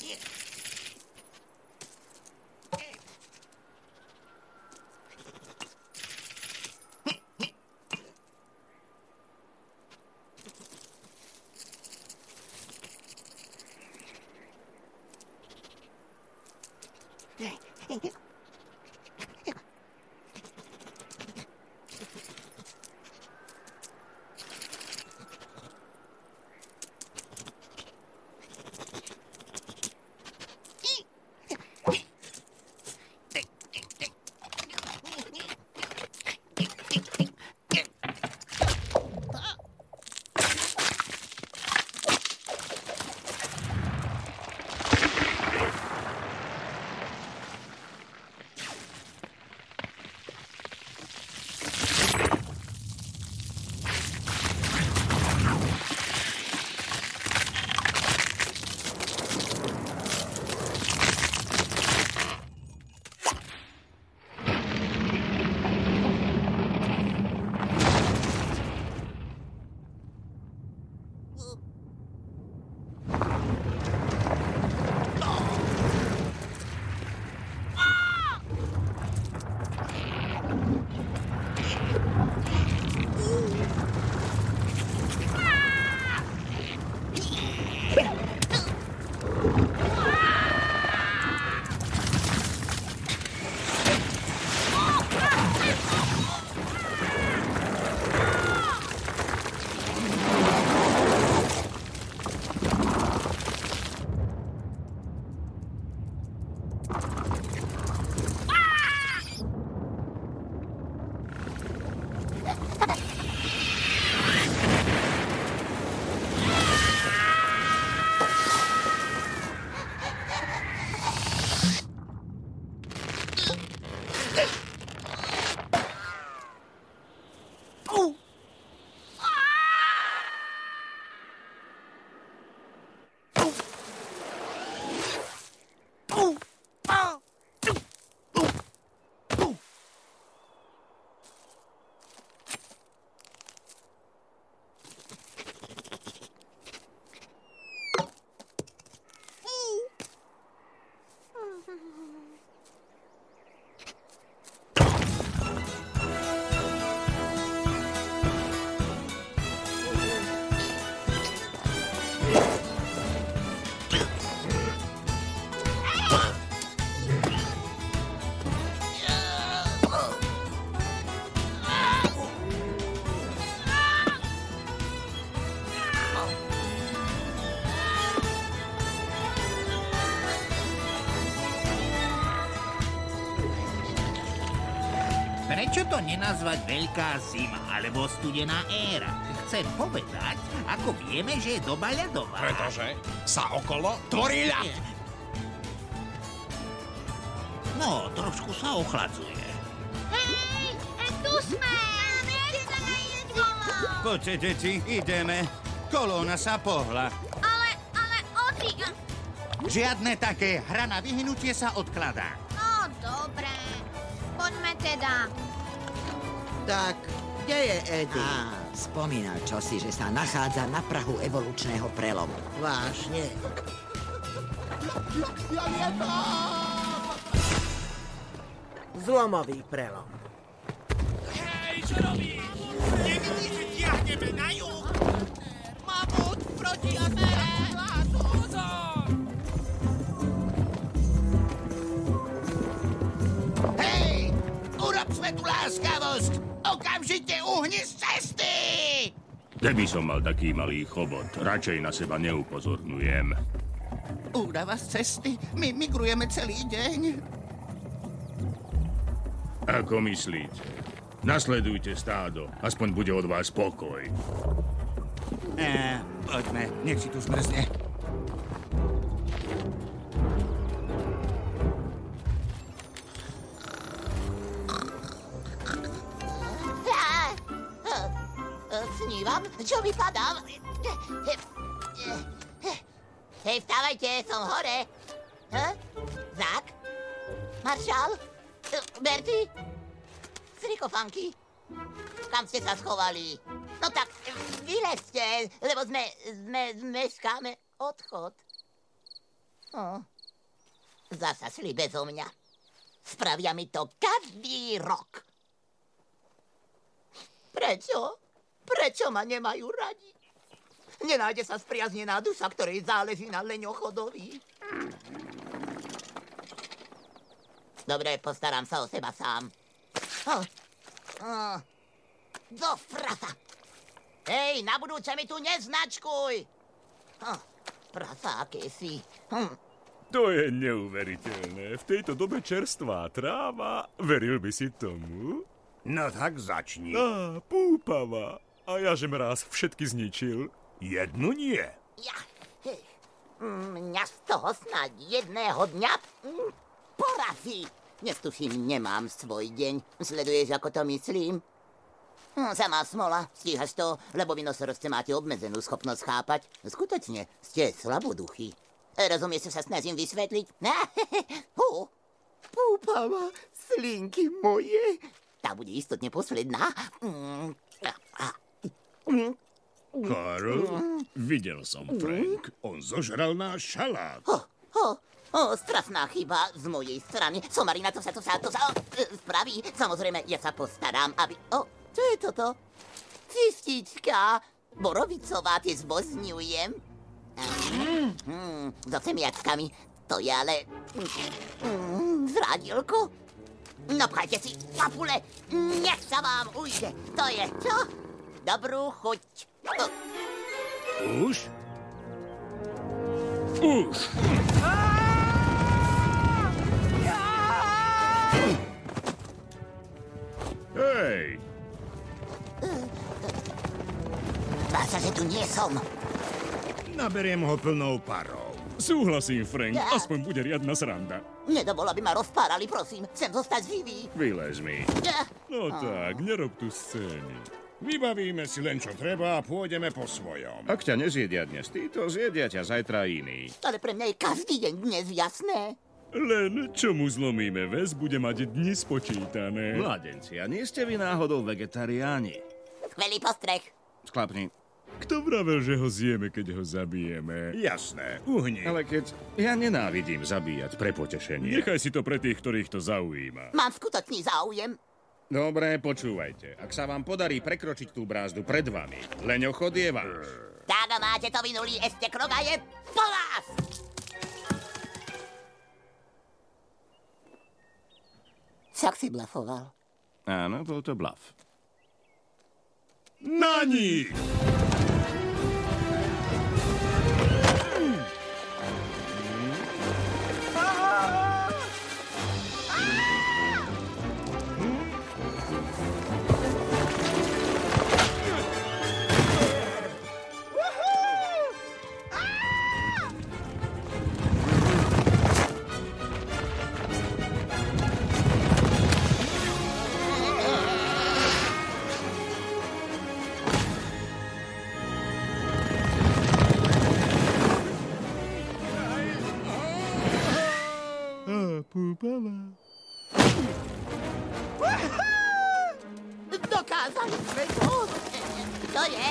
Prečo to nenazvať veľká zima alebo studená éra? Chcem povedať, ako vieme, že je doba ľadová. Pretože sa okolo tvorí ľad. No, trošku sa ochladzuje. Hej, tu sme! Máme sa na jedlo! Poďte, deti, ideme. Kolóna sa pohla. Ale Ody... Žiadne také. Hra na vyhnutie sa odkladá. No, dobré. Poďme teda. Tak, kde je Eddie? Spomínal čosi, že sa nachádza na prahu evolučného prelomu. Vážne. Zlomový prelom. Hej, čo robíš? Nevidíš, že tiahneme na juh? Mamut proti afére! Pozor! Hej! Urob svetu láskavosť! Okamžite uhni z cesty! Keby som mal taký malý chobot, radšej na seba neupozorňujem. Úrava z cesty? My migrujeme celý deň. Ako myslíte? Nasledujte stádo, aspoň bude od vás pokoj. Poďme, nech si tu zmrzne. Snívam? Čo mi padám? Hej, vstávajte, som hore. Zák? Maršal? Bertie? Srikofanky? Kam ste sa schovali? No tak, vylezte, lebo zmeškáme odchod. Zasa šli bezo mňa. Spravia mi to každý rok. Prečo? Prečo ma nemajú radi? Nenájde sa spriaznená duša, ktorej záleží na leňochodovi. Dobre, postaram sa o seba sám. Do frasa! Hej, na budúce mi tu neznačkuj! Prasa, akési. To je neuveriteľné. V tejto dobe čerstvá tráva. Veril by si tomu? No tak začni. Púpava. A ja že mráz všetky zničil. Jednu nie. Mňa z toho snáď jedného dňa porazí. Nestuším, nemám svoj deň. Sleduješ, ako to myslím? Samá smola, stíhaš to, lebo vinosorosce máte obmedzenú schopnosť chápať. Skutočne, ste slaboduchy. Rozumieš, čo sa snažím vysvetliť? Púpava, slinky moje. Tá bude istotne posledná. Karl, videl som Frank. On zožral náš šalát. Strasná chyba z mojej strany. Somarina, to sa spraví. Samozrejme, ja sa postaram, aby... Čo je toto? Cistička. Borovicová, tie zbozňujem. So semiačkami. To je ale... Zradielko. Napchajte si papule. Nech sa vám ujde. To je čo? Dobrú chuť. Už? Už! Hej! Zdá sa, že tu nie som. Naberiem ho plnou parou. Súhlasím, Frank. Aspoň bude riadna sranda. Nedobol, aby ma rozpárali, prosím. Chcem zostať živý. Vylez mi. No tak, nerob tu scény. Vybavíme si len, čo treba a pôjdeme po svojom. Ak ťa nezjedia dnes títo, zjedia ťa zajtra iný. Ale pre mňa je každý deň dnes jasné. Len čo mu zlomíme väz, bude mať dni spočítané. Mladenci, a nie ste vy náhodou vegetariáni? Skvelý postreh. Sklapni. Kto vravel, že ho zjeme, keď ho zabijeme? Jasné, uhni. Ale keď... Ja nenávidím zabíjať pre potešenie. Nechaj si to pre tých, ktorých to zaujíma. Mám skutočný záujem. Dobre, počúvajte. Ak sa vám podarí prekročiť tú brázdu pred vami, leňochod je váš. Tak máte to vynulý, ešte kroga je po vás! Však si blafoval. Áno, bol to blaf. Na nich! Púpava. Dokázali sme to. To je.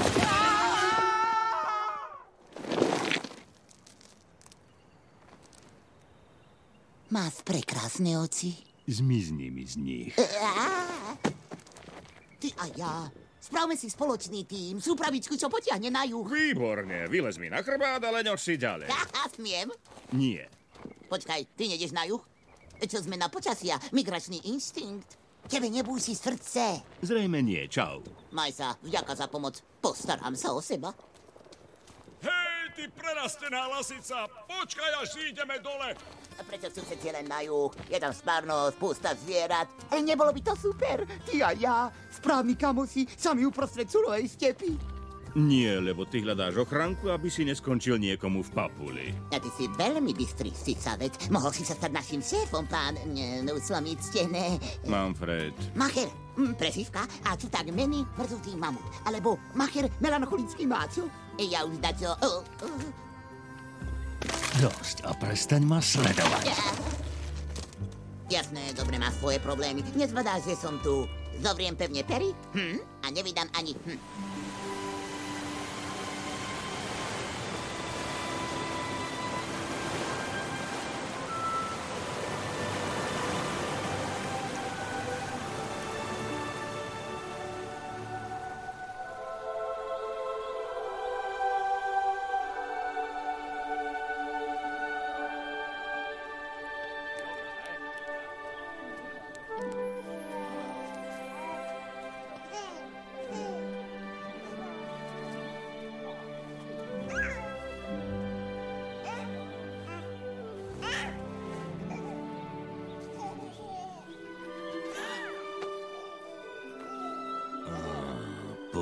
Máš prekrásne oči. Zmizni mi z nich. Ty a ja. Spravme si spoločný tím. Súpravičku, čo potiahne na juh. Výborne, vylez mi na chrbát a leňoč si ďalej. Smiem. Nie. Počkaj, ty nedeš na juh? Čo zmena počasia? Migračný instinkt? Tebe nebúsi srdce. Zrejme nie, čau. Maj sa, vďaka za pomoc. Postaram sa o seba. Hej, ty prerastená lasica! Počkaj, až ideme dole! A prečo sú všetci len na juh? Je tam spárnosť, pústa zvierat. Ale nebolo by to super? Ty a ja, správni kamosi, sami uprostred surovej stepy. Nie, lebo ty hľadáš ochranku, aby si neskončil niekomu v papuli. A ty si veľmi bystrý cicavec. Mohol si sa stať našim šéfom, pán... Uslomiť stene... Manfred. Macher, presívka, a čo tak mení mrzutý mamut. Alebo Macher, melancholický máčo. Ja už dačo... Dosť a prestaň ma sledovať. Jasné, dobre, má svoje problémy. Nezvadá, že som tu. Zovriem pevne pery a nevydám ani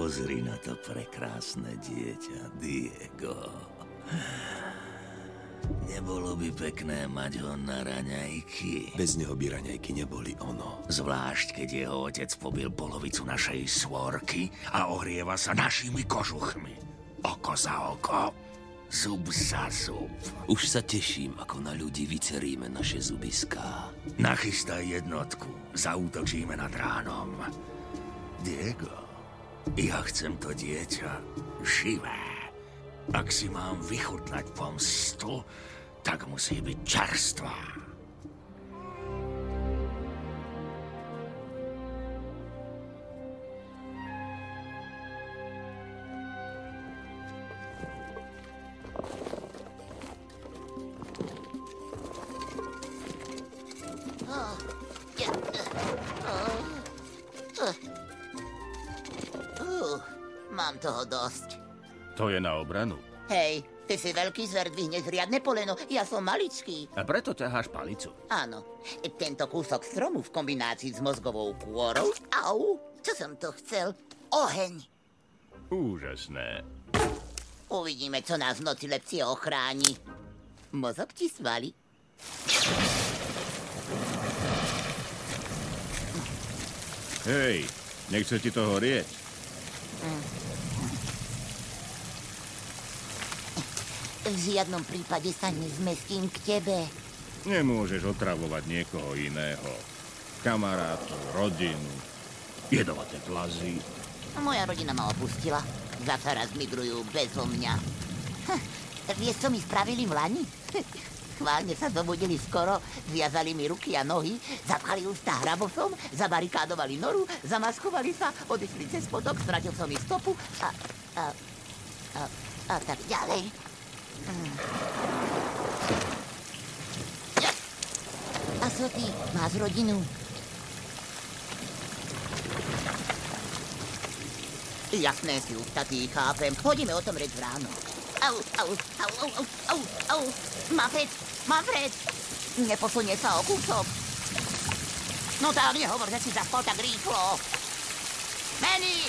Pozri na to prekrásne dieťa, Diego. Nebolo by pekné mať ho na raňajky? Bez neho by raňajky neboli ono. Zvlášť, keď jeho otec pobil polovicu našej svorky a ohrieva sa našimi kožuchmi. Oko za oko, zub za zub. Už sa teším, ako na ľudí vyceríme naše zubiská. Nachystaj jednotku, zaútočíme nad ránom. Diego, ja chcem to dieťa živé. Ak si mám vychutnať pomstu, tak musí byť čerstvá. Mám toho dosť. To je na obranu. Hej, ty si veľký zver, dvihneš riadne poleno, ja som maličký. A preto ťaháš palicu. Áno, tento kúsok stromu v kombinácii s mozgovou kôrou, au, čo som to chcel? Oheň. Úžasné. Uvidíme, co nás v noci lepšie ochráni. Mozog ti svali. Hej, nechce ti to horieť? V žiadnom prípade sa nezmestím k tebe. Nemôžeš otravovať niekoho iného. Kamarátov, rodinu, jedovaté plazy. Moja rodina ma opustila. Zasa raz migrujú bezo mňa. Vieš, čo mi spravili v lani? Chválne sa zobudili skoro, zviazali mi ruky a nohy, zapchali ústa hrabosom, zabarikádovali noru, zamaskovali sa, odišli cez spodok, stratil som ich stopu a tak ďalej. A co ty? Máš rodinu? Jasné si ustatý, chápem. Chodíme o tom reč ráno. Au. Manfred! Neposunie sa o kúsok. No tak nehovor, že si zaspal tak rýchlo. Manny!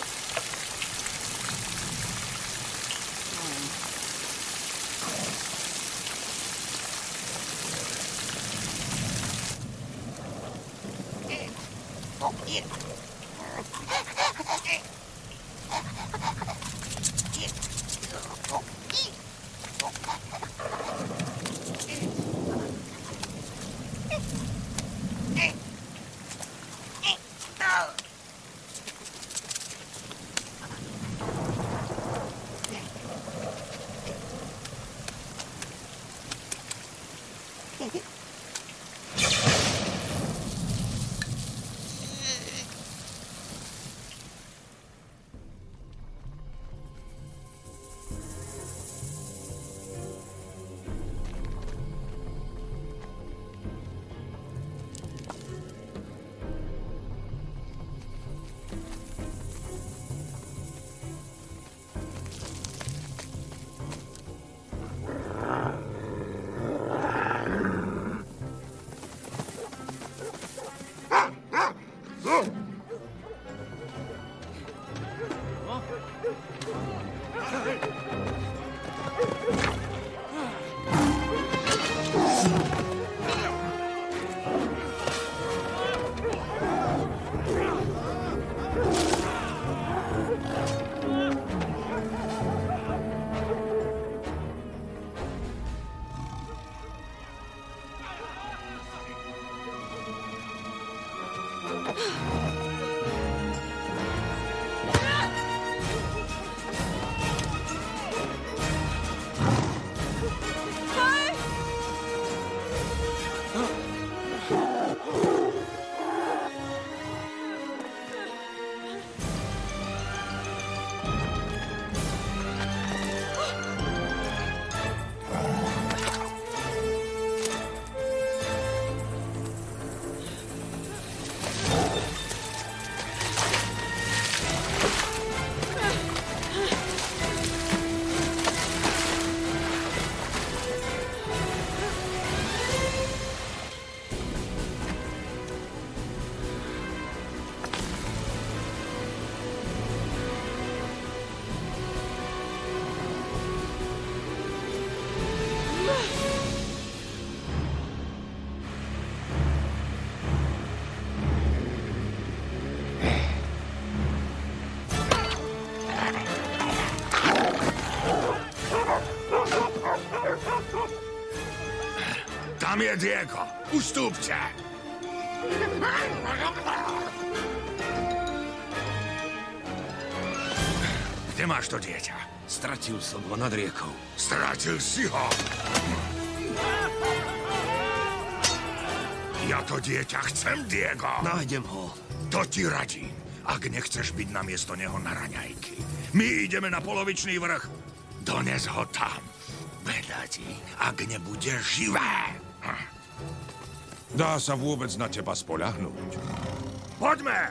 Tam je Diego. Ustúpte. Kde máš to dieťa? Stratil som ho nad riekou. Stratil si ho. Ja to dieťa chcem, Diego. Nájdem ho. To ti radím, ak nechceš byť namiesto neho na raňajky. My ideme na polovičný vrch. Dones ho tam. Beda ti, ak nebude živé. Dá sa vôbec na teba spoľahnúť? Poďme!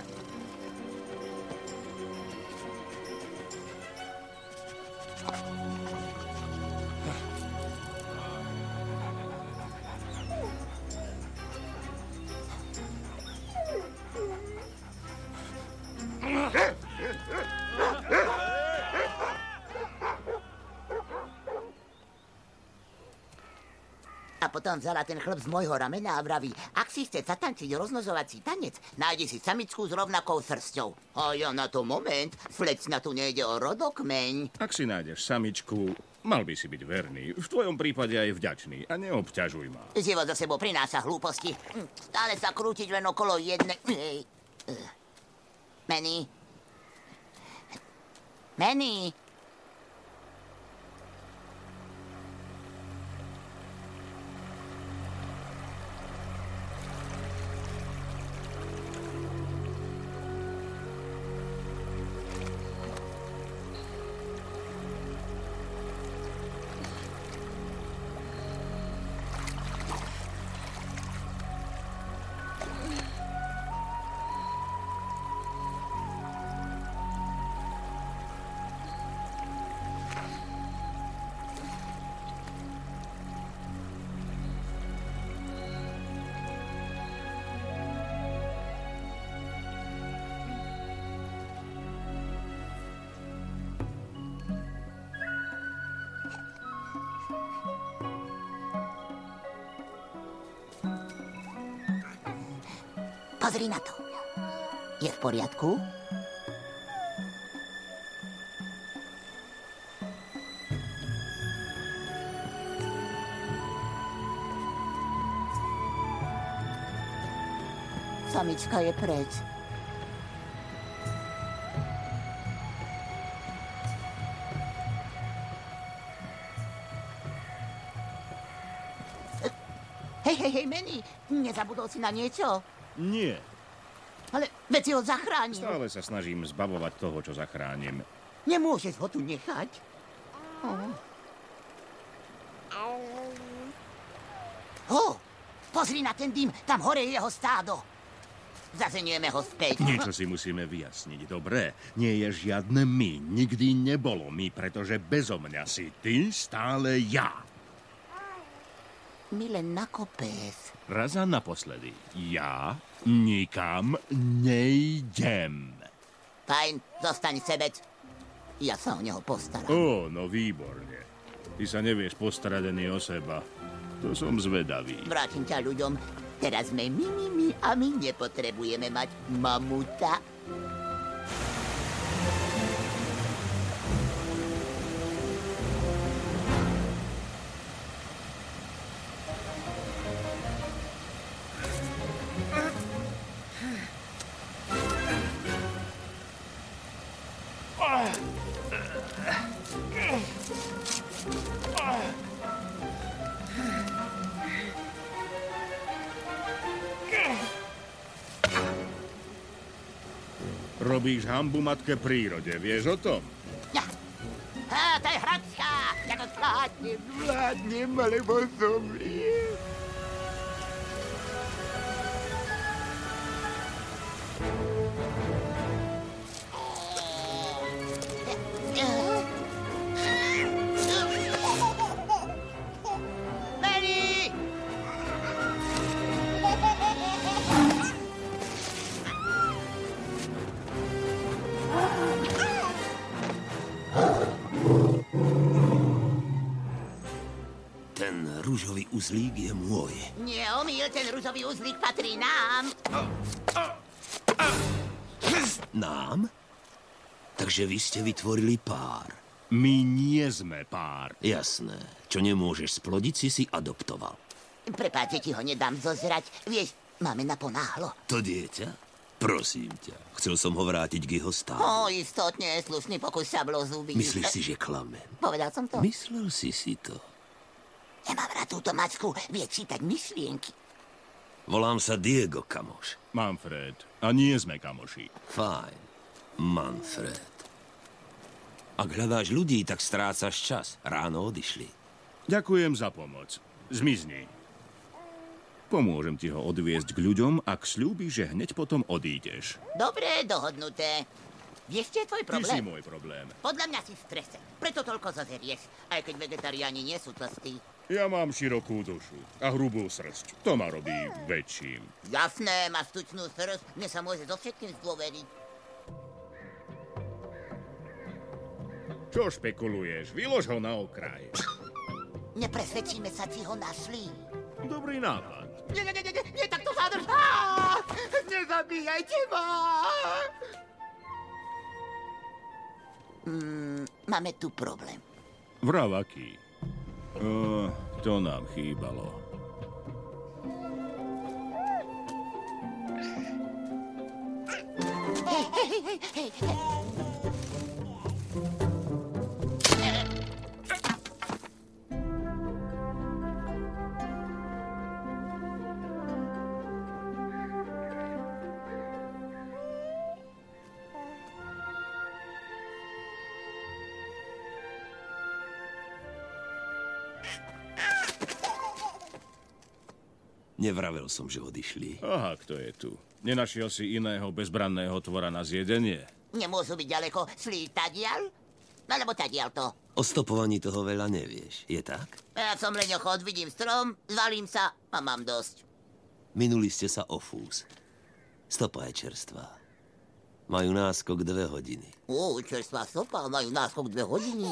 A potom vzala ten chlap z môjho ramena a vraví, ak si chce zatančiť rozmnožovací tanec, nájdi si samičku s rovnakou srsťou. A ja na to moment, flecna tu nejde o rodokmeň. Ak si nájdeš samičku, mal by si byť verný. V tvojom prípade aj vďačný a neobťažuj ma. Život za sebou prináša hlúposti. Stále sa krútiť len okolo jednej... Manny? Manny? Pozri na to. Je v poriadku? Samička je preč. Hej, Manny, nezabudol si na niečo? Nie. Ale veď si ho zachránil. Stále sa snažím zbavovať toho, čo zachránim. Nemôžeš ho tu nechať. Pozri na ten dým, tam hore je jeho stádo. Zazenieme ho späť. Niečo si musíme vyjasniť, dobre? Nie je žiadne my, nikdy nebolo my, pretože bezo mňa si ty stále ja. My len na kopec. Raz a naposledy. Ja nikam nejdem. Fajn, zostaň sebec. Ja sa o neho postaram. No výborne. Ty sa nevieš postarať ani o seba. To som zvedavý. Vrátim ťa ľuďom. Teraz sme my a my nepotrebujeme mať mamuta. Robíš hanbu matke prírode, vieš o tom? To je hračka! Ja to zvládnem, alebo zomriem. Rúžový uzlík je môj. Neomýl, ten rúžový uzlík patrí nám. Nám? Takže vy ste vytvorili pár. My nie sme pár. Jasné. Čo nemôžeš splodiť, si adoptoval. Prepáčte, ti ho nedám zozrať. Vieš, máme naponáhlo. To dieťa? Prosím ťa, chcel som ho vrátiť k jeho stávu. Istotne, slušný pokus sablozubí. Myslíš si, že klamem? Povedal som to? Myslel si to. Nemám rád túto macku, vie čítať myšlienky. Volám sa Diego, kamoš. Manfred. A nie sme kamoši. Fajn. Manfred. Ak hľadáš ľudí, tak strácaš čas. Ráno odišli. Ďakujem za pomoc. Zmizni. Pomôžem ti ho odviesť k ľuďom, ak sľúbiš, že hneď potom odídeš. Dobre, dohodnuté. Vieš, čo je tvoj problém? Ty si môj problém. Podľa mňa si v strese. Preto toľko zazerieš. Aj keď vegetariáni nie sú tlstí. Ja mám širokú dušu a hrubú srsť. To ma robí väčším. Jasné, máš tučnú srsť. Mne sa môže so všetkým zdôveriť. Čo špekuluješ? Vylož ho na okraj. Nepresvedčíme sa, či ho našli. Dobrý nápad. Nie, tak to zadrž. Nezabíjajte ma. Máme tu problém. Vrav aký? To nám chýbalo. Hej. Nevravel som, že odišli. Aha, kto je tu? Nenašiel si iného bezbranného tvora na zjedenie? Nemôžu byť ďaleko. Šli tadiaľ? Alebo tadiaľ to? O stopovaní toho veľa nevieš. Je tak? Ja som leňochod, vidím strom, zvalím sa a mám dosť. Minuli ste sa o fús. Stopa je čerstvá. Majú náskok 2 hodiny. Čerstvá stopa, majú náskok 2 hodiny.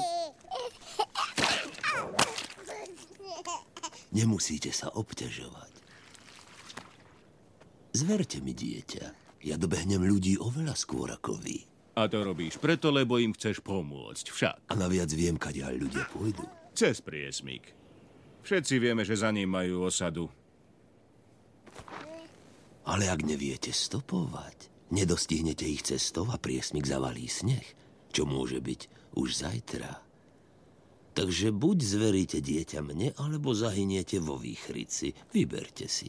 Nemusíte sa obťažovať. Zverte mi dieťa. Ja dobehnem ľudí oveľa skôr ako vy. A to robíš preto, lebo im chceš pomôcť, však. A naviac viem, kadiaľ ľudia pôjdu. Cez priesmik. Všetci vieme, že za ním majú osadu. Ale ak neviete stopovať, nedostihnete ich cestou a priesmik zavalí sneh, čo môže byť už zajtra. Takže buď zveríte dieťa mne, alebo zahyniete vo výchrici. Vyberte si.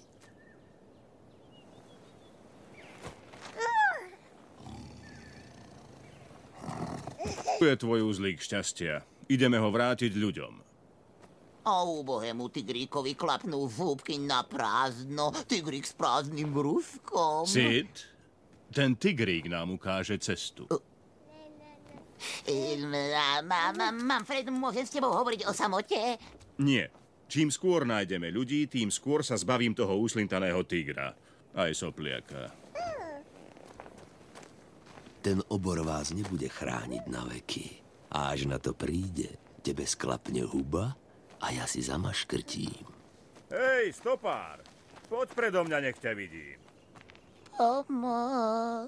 Tu je tvoj uzlík šťastia. Ideme ho vrátiť ľuďom. A úbohému tigríkovi klapnú zúbky na prázdno. Tigrík s prázdnym brúškom. Sid, ten tigrík nám ukáže cestu. Manfred, môžem s tebou hovoriť o samote? Nie. Čím skôr nájdeme ľudí, tým skôr sa zbavím toho uslintaného tigra. Aj sopliaka. Ten obor vás nebude chrániť na veky. A až na to príde, tebe sklapne huba a ja si zamaškrtím. Hej, stopár! Poď predo mňa, nech ťa vidím. Pomoc.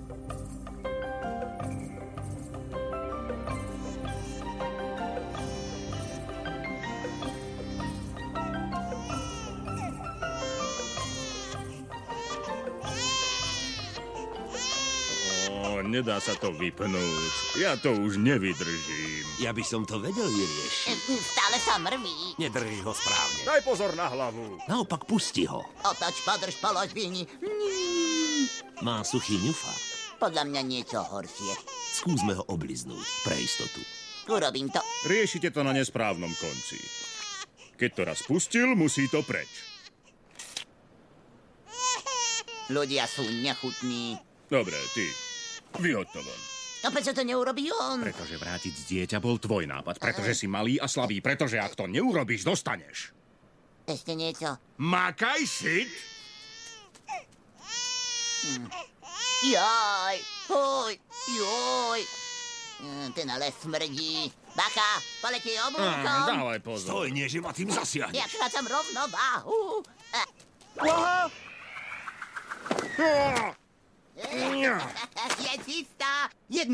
Nedá sa to vypnúť. Ja to už nevydržím. Ja by som to vedel vyriešiť. Stále sa mrví. Nedrž ho správne. Daj pozor na hlavu. Naopak pusti ho. Otoč, podrž, polož, vyhni. Má suchý ňufák. Podľa mňa niečo horšie. Skúsme ho obliznúť, pre istotu. Urobím to. Riešite to na nesprávnom konci. Keď to raz pustil, musí to preč. Ľudia sú nechutní. Dobre, ty. Vyhoď to von. A prečo to neurobí on? Pretože vrátiť dieťa bol tvoj nápad. Pretože si malý a slabý. Pretože ak to neurobíš, dostaneš. Ešte niečo. Makaj, Sid! Joj, hoj, joj. Ten ale smrdí. Bacha, poletí oblúkom. Dávaj pozor. Stoj, nie, že ma tým zasiahneš. Ja strácam rovnováhu. Je čistá. 1-0.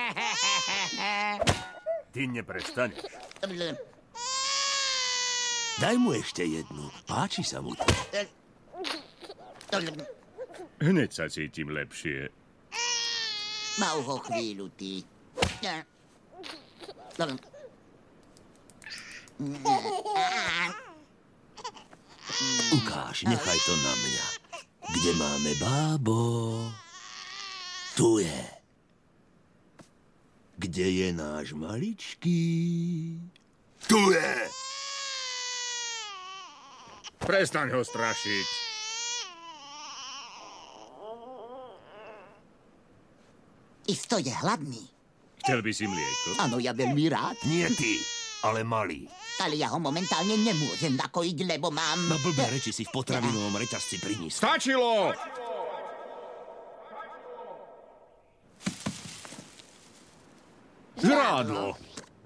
Ty neprestaneš. Daj mu ešte jednu. Páči sa mu to. Hneď sa cítim lepšie. Mal ho chvíľu, ty. Ukáž, nechaj to na mňa. Kde máme bábo? Tu je. Kde je náš maličký? Tu je. Prestaň ho strašiť. Isto je hladný. Chcel by si mlieko? Áno, ja veľmi rád. Nie ty, ale malý. Ale ja ho momentálne nemôžem nakojiť, lebo mám... Na blbé reči si v potravinovom reťazci priniesol. Stačilo! Žrádlo!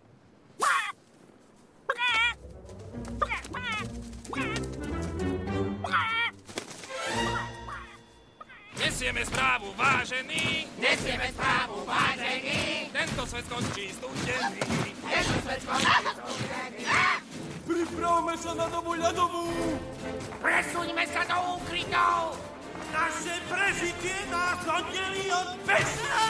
Nesieme správu, vážený! Nesieme správu, vážený! Tento svet skončí studený! Tento svet skončí studený! Pripravme sa na dobu ľadovú! Presuňme sa do úkrytov! Naše prežitie nás oddelí od pesa!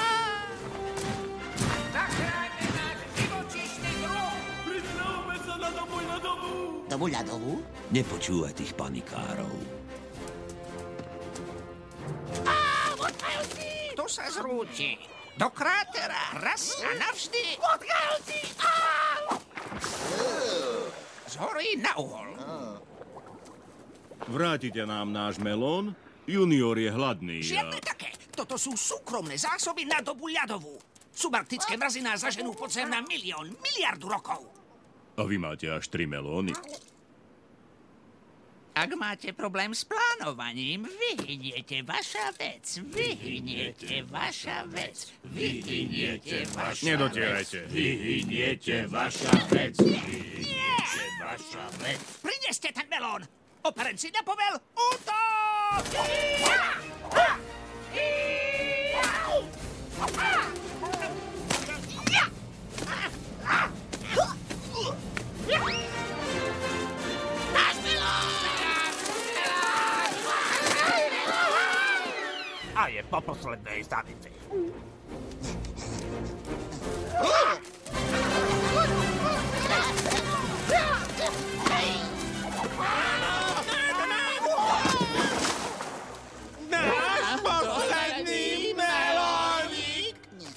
Zachráňme náš živočíšny druh! Pripravme sa na dobu ľadovú! Dobu ľadovú? Nepočúvaj tých panikárov. Potkajúci! Tu sa zrúti. Do krátera. Raz a navždy. Potkajúci! Zhorí na uhol. Vrátite nám náš melón? Junior je hladný. Žiadne také. Toto sú súkromné zásoby na dobu ľadovú. Subarktické mrazy nás zaženú pod zem na miliardu rokov. A vy máte až 3 melóny. Ak máte problém s plánovaním, vyhyniete vaša vec. Vyhyniete vaša vec. Vyhyniete vaša vec. Nedotierajte. Vyhyniete vaša vec. Vyhyniete vaša vec. Prineste ten melón. Operenci napovel útok! Náš melón! A je po poslednej stanici. Náš posledný melónik!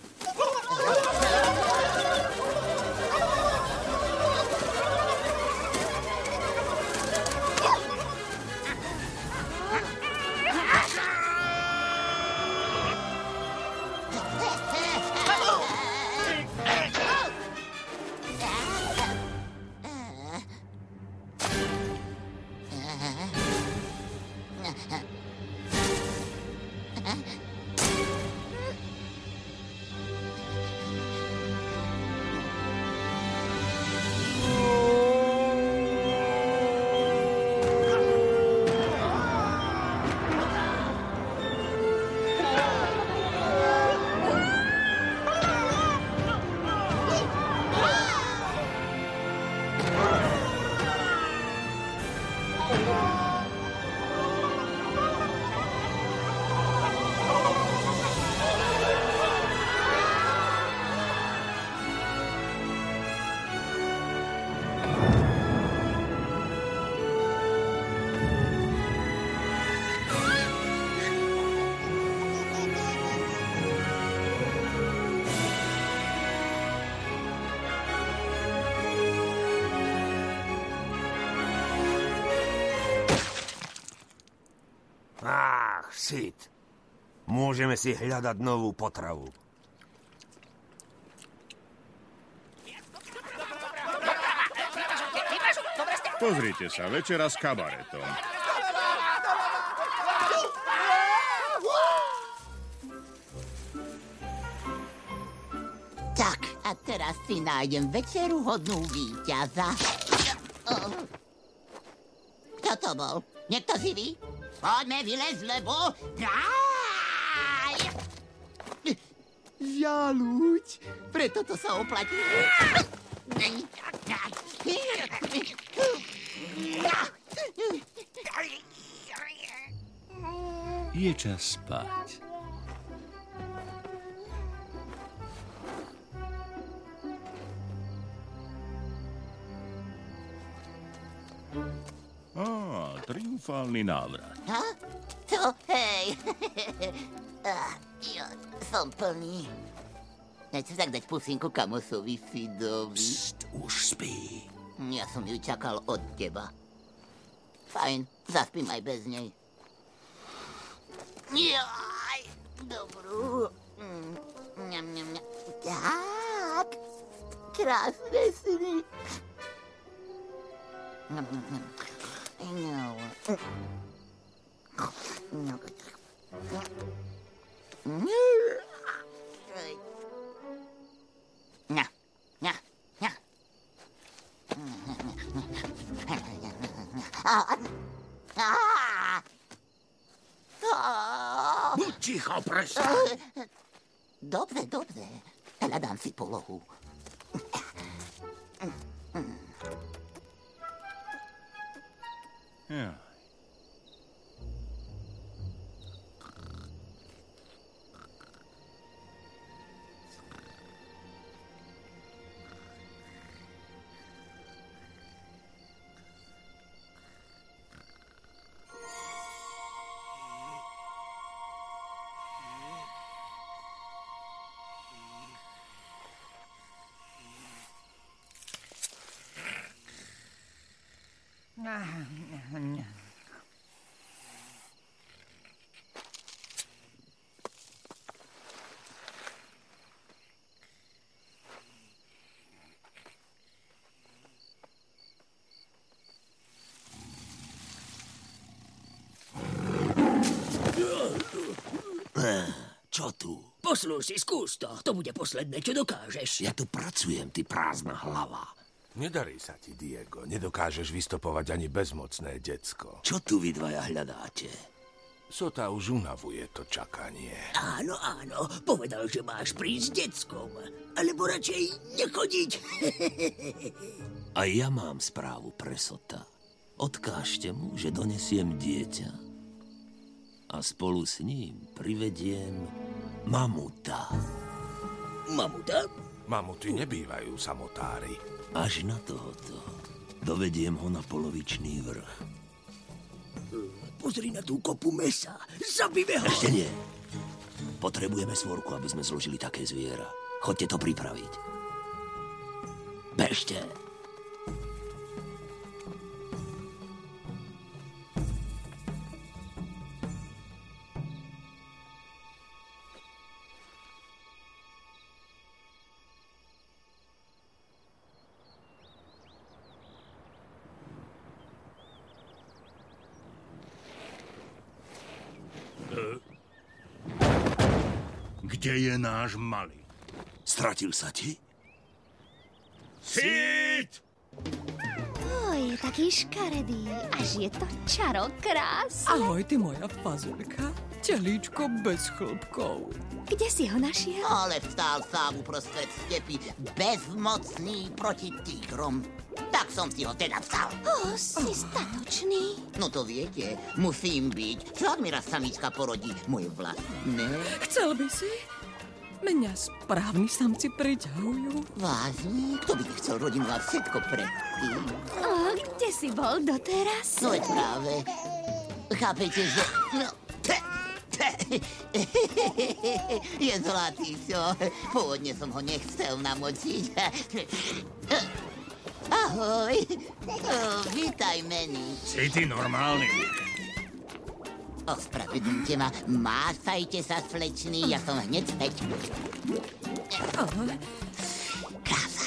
Sid. Môžeme si hľadať novú potravu. Pozrite sa, večera s kabaretom. Tak, a teraz si nájdem večeru hodnú víťaza. Kto to bol? Niekto živý? Poďme, vylez, lebo... Žaluť. Preto to sa oplatí. Je čas spať. Triumfálny návrat. Ha? To, hej. Jo, som plný. Nechceš tak dať pusinku kamosovi Fidovi? Pst, už spí. Ja som ju čakal od teba. Fajn, zaspím aj bez nej. Jaj, dobrú. Mňam, mňam, mňam. Tak, krásne sny. Mňam, mňam, mňam. No. No. Ня, ня, ня. Buď ticho, prestaň. Dobre, dobre. Hľadám si polohu. Ja. Čo tu? Poslúž si, skús to. To bude posledné, čo dokážeš. Ja tu pracujem, ty prázdna hlava. Nedarí sa ti, Diego. Nedokážeš vystopovať ani bezmocné decko. Čo tu vy dvaja hľadáte? Sota už unavuje to čakanie. Áno, áno. Povedal, že máš prísť s deckom. Alebo radšej nechodiť. A ja mám správu pre Sota. Odkážte mu, že donesiem dieťa. A spolu s ním privediem mamuta. Mamuta? Mamuty nebývajú samotári. Až na tohoto. Dovediem ho na polovičný vrch. Pozri na tú kopu mesa. Zabíme ho. Ešte nie. Potrebujeme svorku, aby sme zložili také zviera. Chodte to pripraviť. Bežte. Kde je náš malý? Stratil sa ti? Cít! Je taký škaredý, až je to čarokrás. Ahoj, ty moja fazulka. Telíčko bez chlbkov. Kde si ho našiel? Ale vstál sám uprostred stepy, bezmocný proti tigrom. Tak som si ho teda vzal. Si statočný. No to viete, musím byť. Čo ak mi raz samička porodí moje vlastné? Chcel by si? Mňa správni samci priťahujú. Vážne? Kto by nechcel rodinu a všetko predtým? Kde si bol doteraz? No veď práve. Chápete, že... No, je zlatý, čo? Pôvodne som ho nechcel namočiť. Ahoj. Vítaj, Manny. Si ty normálny? Ospravedlňte ma. Másajte sa, slečný. Ja som hneď späť. Krása.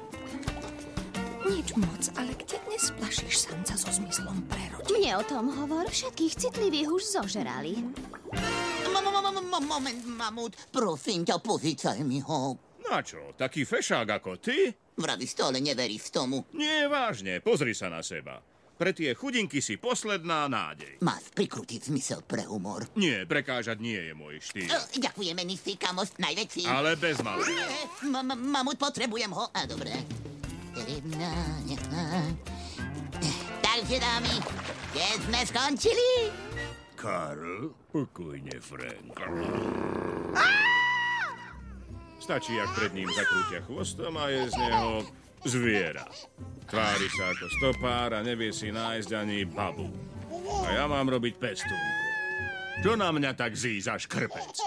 Nič moc, ale kde dnes plašíš samca so zmyslom pre rodinu? Mne o tom hovor. Všetkých citlivých už zožrali. Moment, mamut. Prosím ťa, požičaj mi ho. Na čo? Taký fešák ako ty? Vravíš to, ale neveríš tomu. Nie, vážne. Pozri sa na seba. Pre tie chudinky si posledná nádej. Máš prikrutý zmysel pre humor. Nie, prekážať nie je môj štýl. Ďakujeme, Nissi, kamoš, najväčší. Ale bez malého. Mamut, potrebujem ho. A dobre. Takže, dámy, keď sme skončili? Karl, pokojne, Frank. Stačí, ak pred ním zakrútia chvostom a je z neho zviera. Tvári sa ako stopár a nevie si nájsť ani babu. A ja mám robiť pestúnku. Čo na mňa tak zízaš, krpec?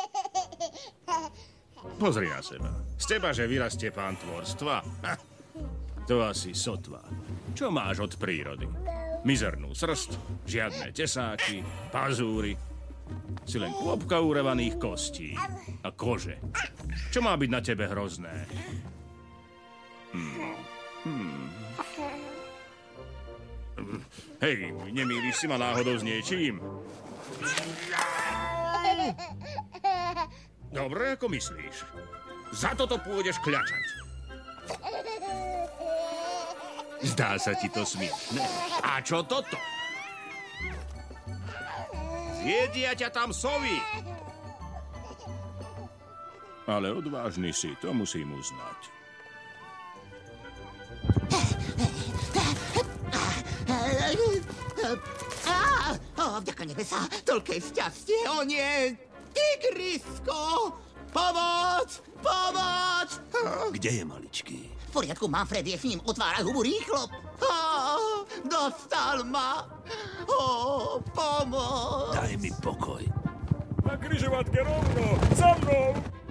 Pozri na seba. Z teba, že vyrastie pán tvorstva? Ha, to asi sotva. Čo máš od prírody? Mizernú srst, žiadne tesáky, pazúry. Si len kôpka urevaných kostí a kože. Čo má byť na tebe hrozné? Hej, nemýliš si ma náhodou s niečím? Dobre, ako myslíš? Za toto pôjdeš kľačať. Zdá sa ti to smiešne. A čo toto? Zjedia ťa tam sovy. Ale odvážny si, to musím uznať. Vďaka nebesa, toľké šťastie, o nie! Tigrisko! Pomoc! Pomoc! Kde je maličký? V poriadku, Manfred je s ním, otváraj hubu rýchlo! Dostal ma! Pomoc! Daj mi pokoj. Na križovatke rovno! Za mnou!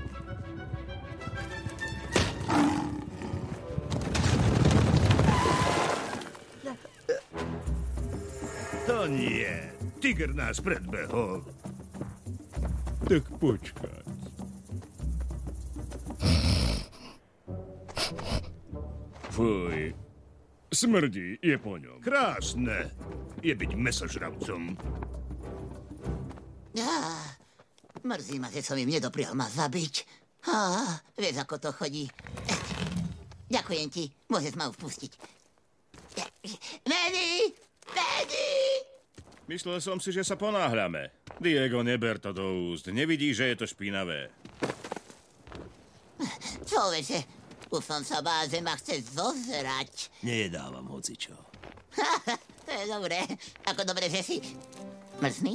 To nie. Tiger nás predbehol. Tak počkať. Fuj. Smrdí, je po ňom. Krásne. Je byť mesožravcom. Mrzí ma, že som im nedoprial ma zabiť. Vieš, ako to chodí. Ďakujem ti. Môžeš ma vpustiť. Manny! Manny! Myslel som si, že sa ponáhľame. Diego, neber to do úst. Nevidíš, že je to špinavé. Človeče, už som sa bál, že ma chceš zožrať. Nejedávam hocičo. To je dobré. Ako dobre, že si mrzný?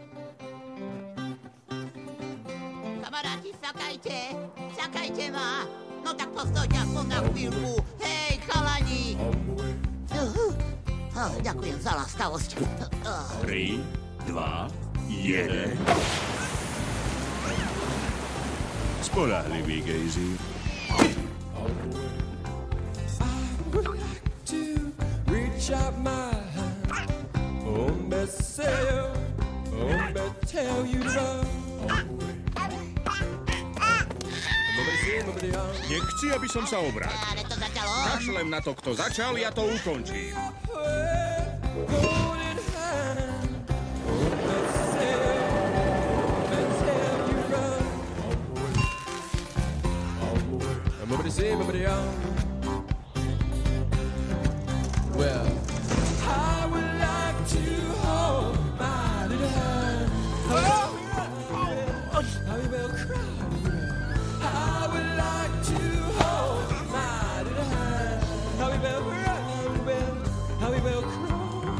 Kamaráti, sakajte! Sakajte ma! No tak postojte aspoň na chvíľku. Hej, chalani! Ďakujem za láskavosť. 3, 2, 1. Spoľahlivý gejzír. Reach out my hand. Tell you to run. Nechci, aby som sa obrátil. Ale to začalo. Kašlem na to, kto začal, ja to ukončím. Well, I would like to hold my little hand. How you will cry. I would like to hold my little hand. How you will cry. How you will cry.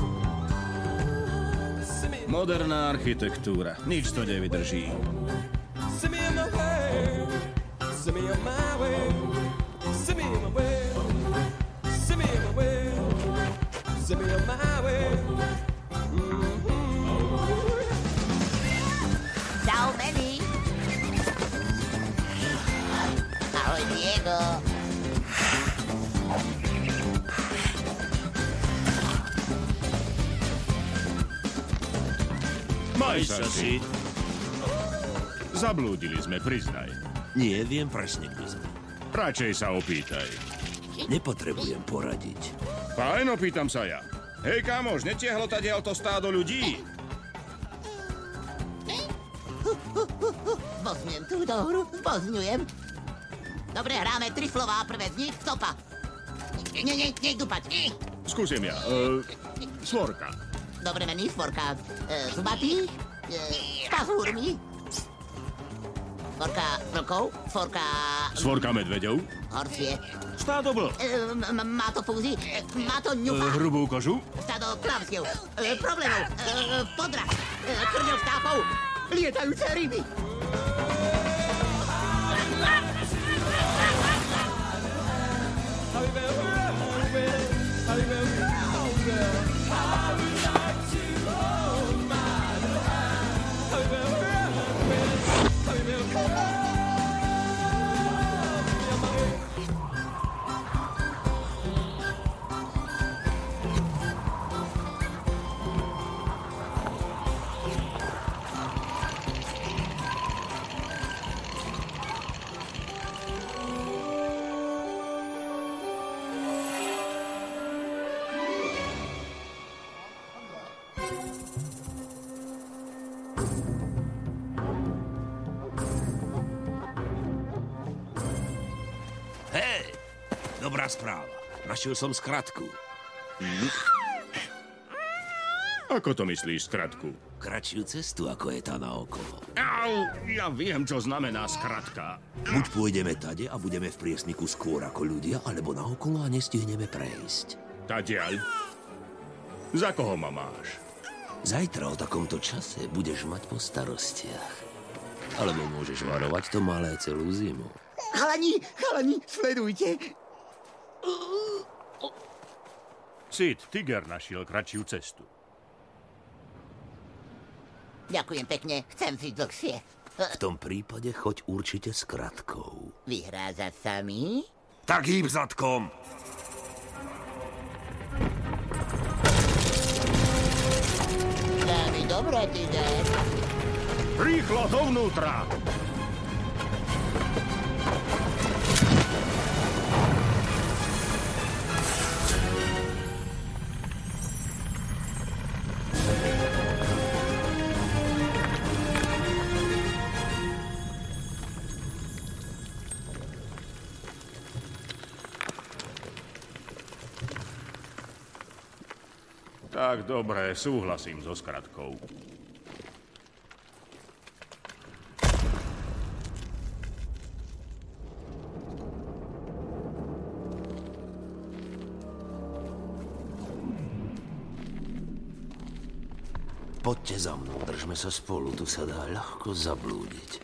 Moderná architektúra. Nič to nevydrží. Send me on my way. Send me on my way. Send me on my way. Send me on my way. Send me on my way. Ciao, Manny. Ahoj, Diego. Maj sa si. Zablúdili sme, priznaj. Nie, viem presne, kde sme. Radšej sa opýtaj. Nepotrebujem poradiť. Fajn, opýtam sa ja. Hej, kamoš, netiahlo tadiaľ to stádo ľudí? Zbozňujem túto hru, zbozňujem. Dobre, hráme triflová prvé z nich, stopa. Nie dupať. Skúsim ja. Svorka. Dobre, Manny, svorka zubatých, s pazúrmi. Svorka vlkov, Svorka medveďov. Horcie. Stádo vlk. Má to fúzi, má to ňucha. Hrubú kožu. Stádo klavsiev, problémov, podraz, krňov štápov, lietajúce ryby. Dobrá správa. Našiel som skratku. Ako to myslíš, skratku? Kratšiu cestu, ako je tá naokolo. Au, ja viem, čo znamená skratka. Buď pôjdeme tade a budeme v priesmiku skôr ako ľudia, alebo naokolo a nestihneme prejsť. Tadiaľ? Za koho ma máš? Zajtra o takomto čase budeš mať po starostiach. Alebo môžeš varovať to malé celú zimu. Chalani, sledujte. Sid, Tiger našiel kratšiu cestu. Ďakujem pekne, chcem si dlhšie. V tom prípade choď určite s kratkou. Vyhrázať sa mi? Tak hýb zadkom. Veľmi dobré, Tiger. Rýchlo dovnútra! Tak, dobre, súhlasím so skratkou. Poďte za mnou, držme sa spolu, tu sa dá ľahko zablúdiť.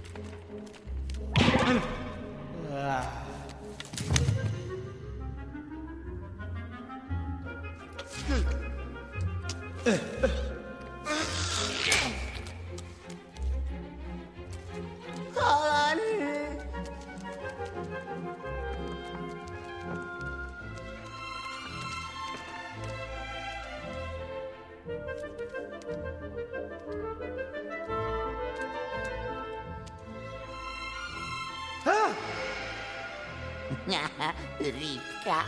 Rybka.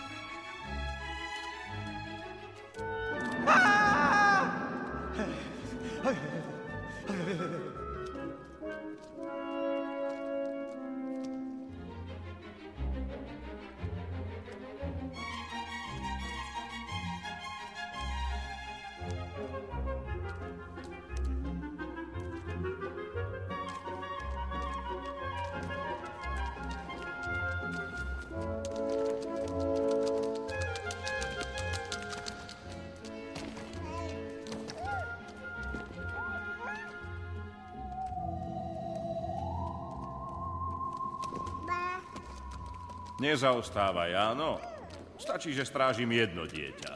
Nezaostávaj, áno. Stačí, že strážim jedno dieťa.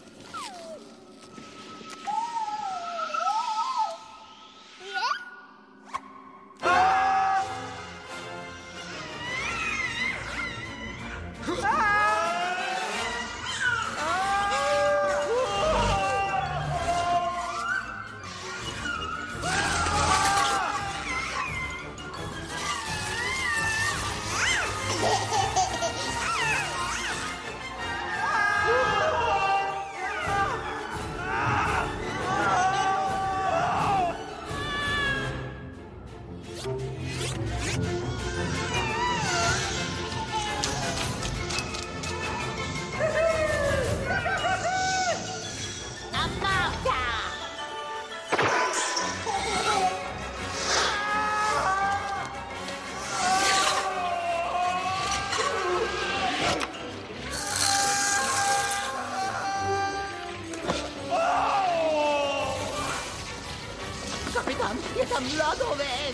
Je tam ľadovec!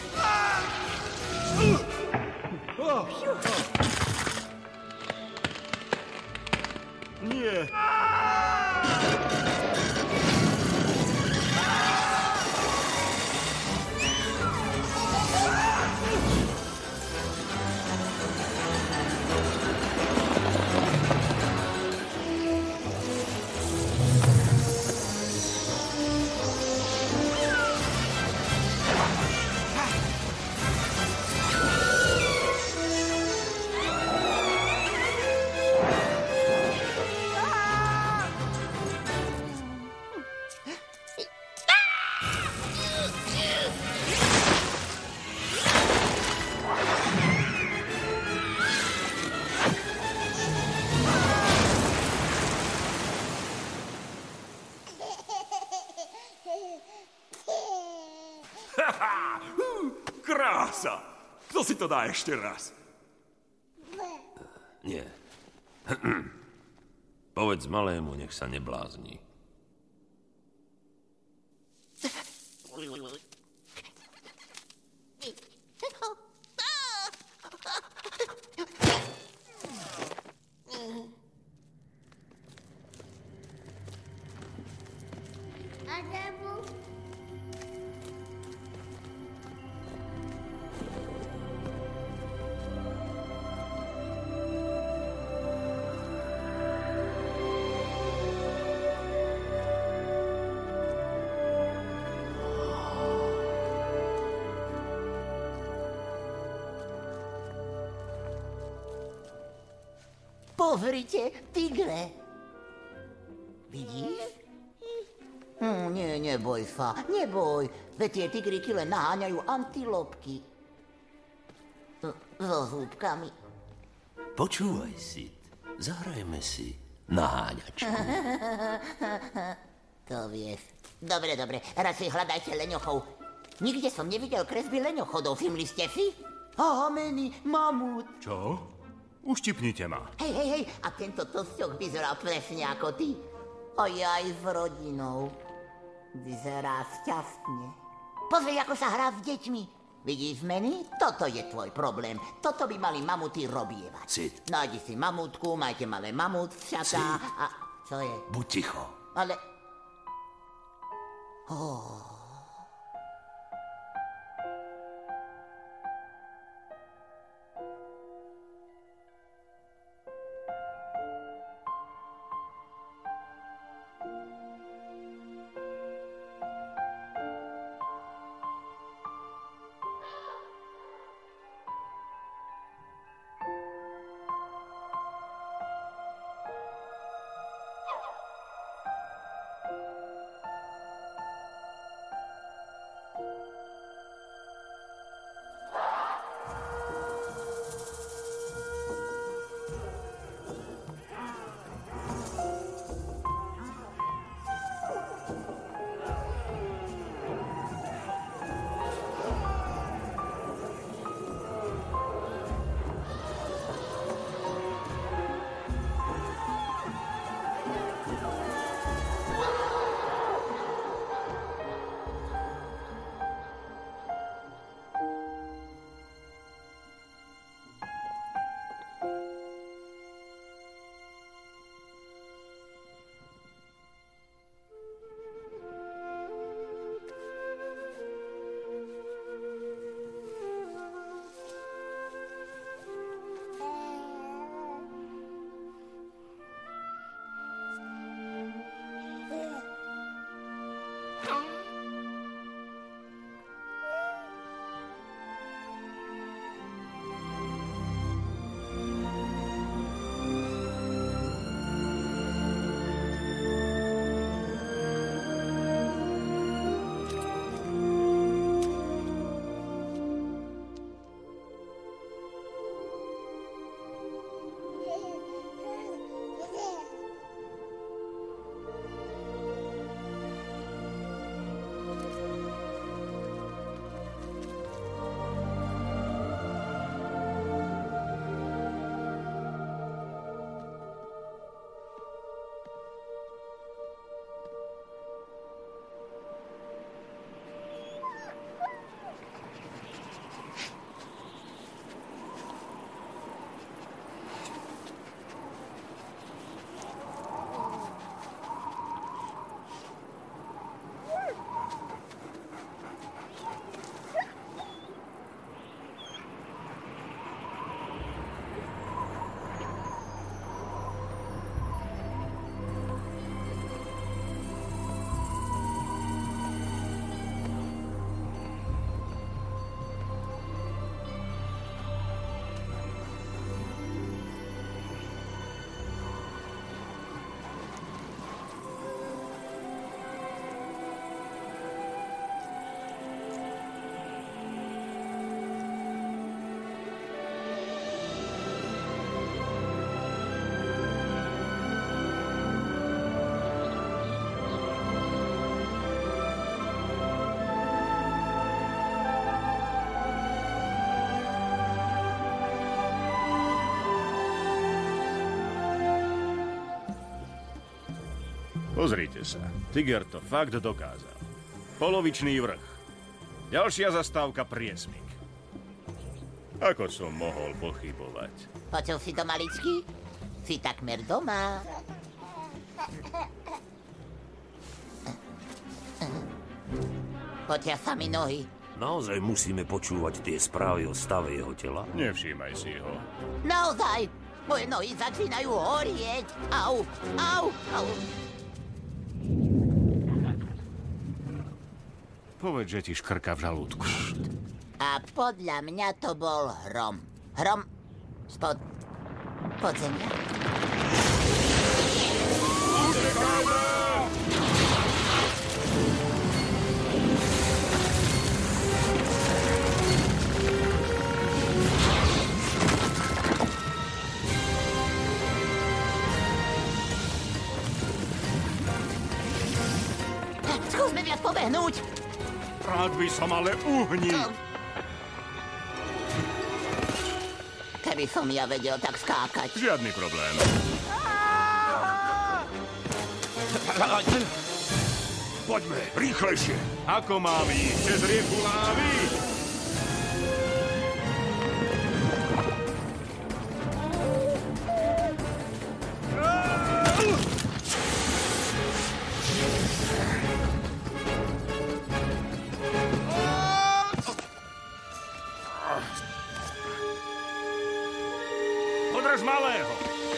Nie. Krása! Kto si to dá ešte raz? Nie. Povedz malému, nech sa neblázni. Pozrite, tigre. Vidíš? Nie, neboj sa, neboj. Veď tie tigriky len naháňajú antilopky. So zúbkami. Počúvaj si, zahrajme si naháňačku. To vieš. Dobre, radšej hľadajte leňochov. Nikde som nevidel kresby leňochodov, všimli ste si? Hameny, mamút. Čo? Uštipnite ma. Hej, a tento tosťok vyzeral presne ako ty. A ja aj s rodinou. Vyzerá šťastne. Pozri, ako sa hrá s deťmi. Vidíš, Manny? Toto je tvoj problém. Toto by mali mamuty robievať. Cid. Nájdi si mamutku, majte malé mamutčatá a... Čo je? Buď ticho. Ale... Pozrite sa, Tiger to fakt dokázal. Polovičný vrch. Ďalšia zastávka priesmik. Ako som mohol pochybovať? Počul si to, maličký? Si takmer doma. Potia sa mi nohy. Naozaj musíme počúvať tie správy o stave jeho tela? Nevšímaj si ho. Naozaj! Moje nohy začínajú horieť. Au, au, au. Povedz, že ti škrka v žalúdku. A podľa mňa to bol hrom. Hrom spod podzemia. Skúsme viac pobehnúť. Rád by som, ale uhni. Keby som ja vedel tak skákať. Žiadny problém. Poďme, rýchlejšie. Ako mám ísť? Cez rieku lávy? Podrž malého.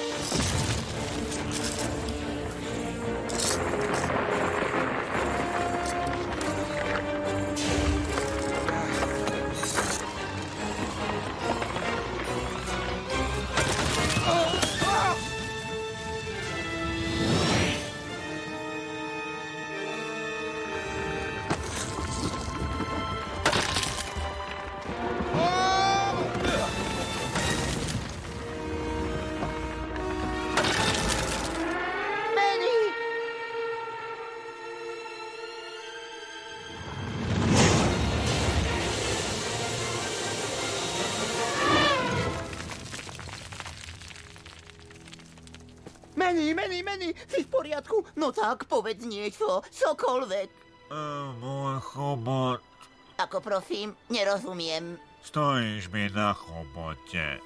Meni, si v poriadku? No tak, povedz niečo, čokoľvek. Môj chobot. Ako prosím, nerozumiem. Stojíš mi na chobote.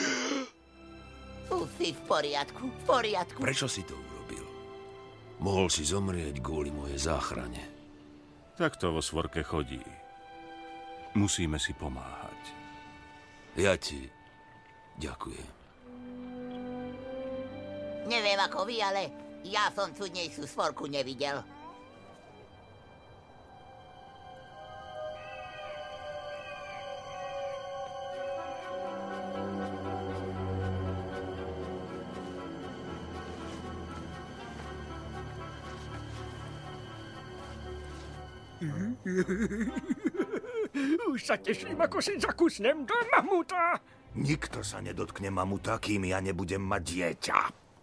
Si v poriadku, v poriadku. Prečo si to urobil? Mohol si zomrieť kvôli mojej záchrane. Tak to vo svorke chodí. Musíme si pomáhať. Ja ti ďakujem. Neviem ako vy, ale ja som cudnejšiu svorku nevidel. Už sa teším, ako si zakusnem do mamuta. Nikto sa nedotkne mamuta, kým ja nebudem mať dieťa.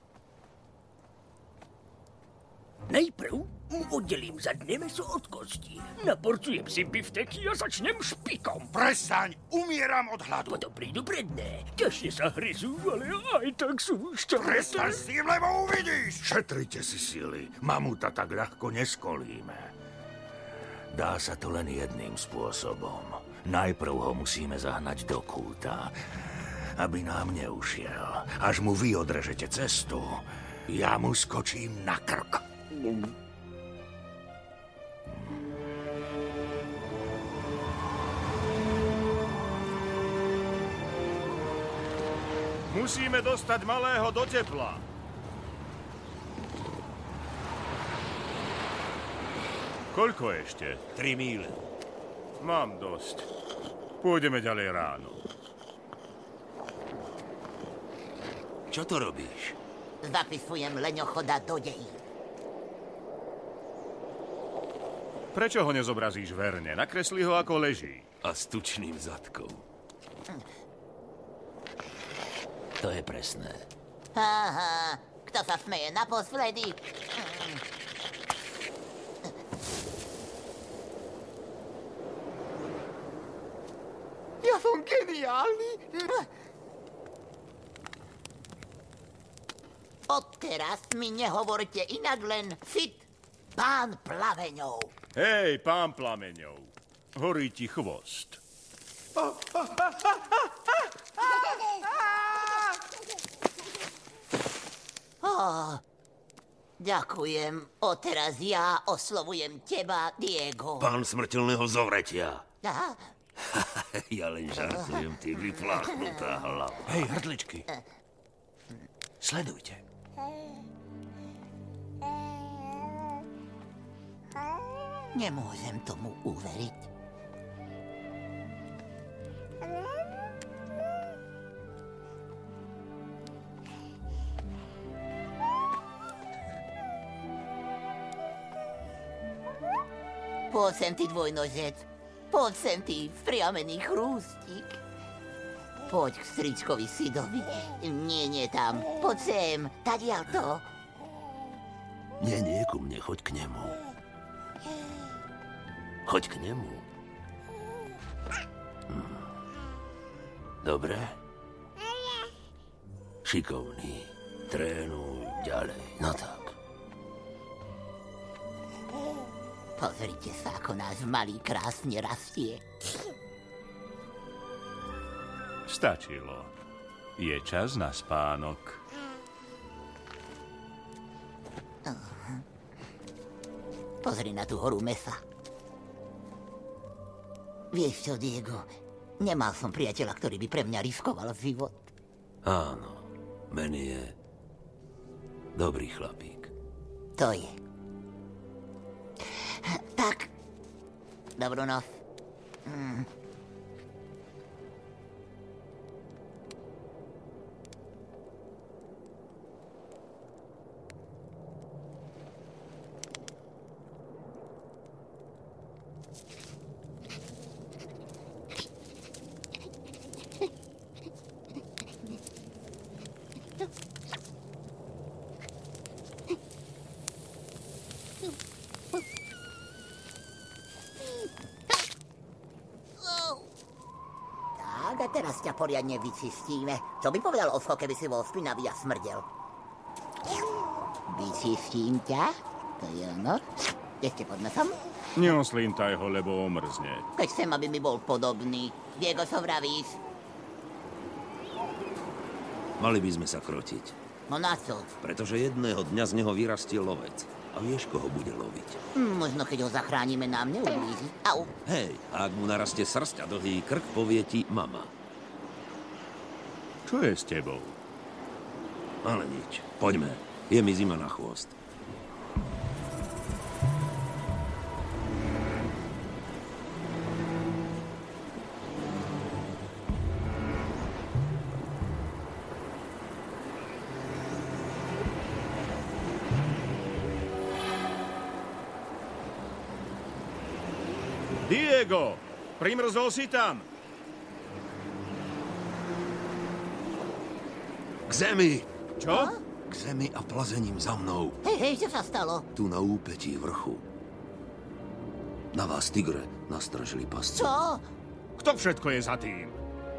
Najprv mu oddelím zadné meso od kosti. Naporcujem si bifteky a začnem špikom. Prestaň, umieram od hladu. Potom prídu predné. Ťažšie sa hryzú, ale aj tak sú šťastné. Prestaň s tým, lebo uvidíš. Šetrite si sily. Mamuta tak ľahko neskolíme. Dá sa to len jedným spôsobom. Najprv ho musíme zahnať do kúta, aby nám neušiel. Až mu vy odrežete cestu, ja mu skočím na krk. Musíme dostať malého do tepla. Koľko ešte? 3 míle. Mám dosť. Pôjdeme ďalej ráno. Čo to robíš? Zapisujem leňochoda do dejí. Prečo ho nezobrazíš verne? Nakresli ho, ako leží. A s tučným zadkom. To je presné. Aha, kto sa smeje naposledy? Ja som geniálny. Odteraz mi nehovorte inak, len Fit, pán plaveňov. Hej, pán plameňov, horí ti chvost. Ďakujem. Odteraz ja oslovujem teba, Diego. Pán smrteľného zovretia. Aha. Ja len žartujem, ty vypláchnutá hlava. Hej, hrdličky. Sledujte. Nemôžem tomu uveriť. Poď sem, ty dvojnožec. Poď sem, ty vpriamený chrústik. Poď k stričkovi Sidovi. Nie tam. Poď sem, tadiaľ to. Nie, ku mne, choď k nemu. Choď k nemu. Dobre? Šikovný. Trénuj ďalej. No tak. Pozrite sa, ako náš malý krásne rastie. Stačilo. Je čas na spánok. Pozri na tú horu mesa. Vieš čo, Diego? Nemal som priateľa, ktorý by pre mňa riskoval život. Áno, Manny je dobrý chlapík. To je. Tak, dobrú noc. A teraz ťa poriadne vyčistíme. Čo by povedal Osko, keby si bol špinavý a smrdel? Vyčistím ťa? To je ono. Ešte poďme tam. Neoslíntaj ho, lebo omrzne. Keď chcem, aby mi bol podobný. Diego, čo vravíš? Mali by sme sa krotiť. No na čo? Pretože jedného dňa z neho vyrastie lovec. A vieš, koho bude loviť? Možno, keď ho zachránime, nám neublíži. Au. Hej, a ak mu narastie srsť a dlhý krk, povie ti mama. Čo je s tebou? Ale nič. Poďme. Je mi zima na chvost. Diego, primrzol si tam? K zemi! Čo? K zemi a plazením za mnou. Hej, čo sa stalo? Tu na úpetí vrchu. Na vás, tigre, nastražili pascu. Čo? Kto všetko je za tým?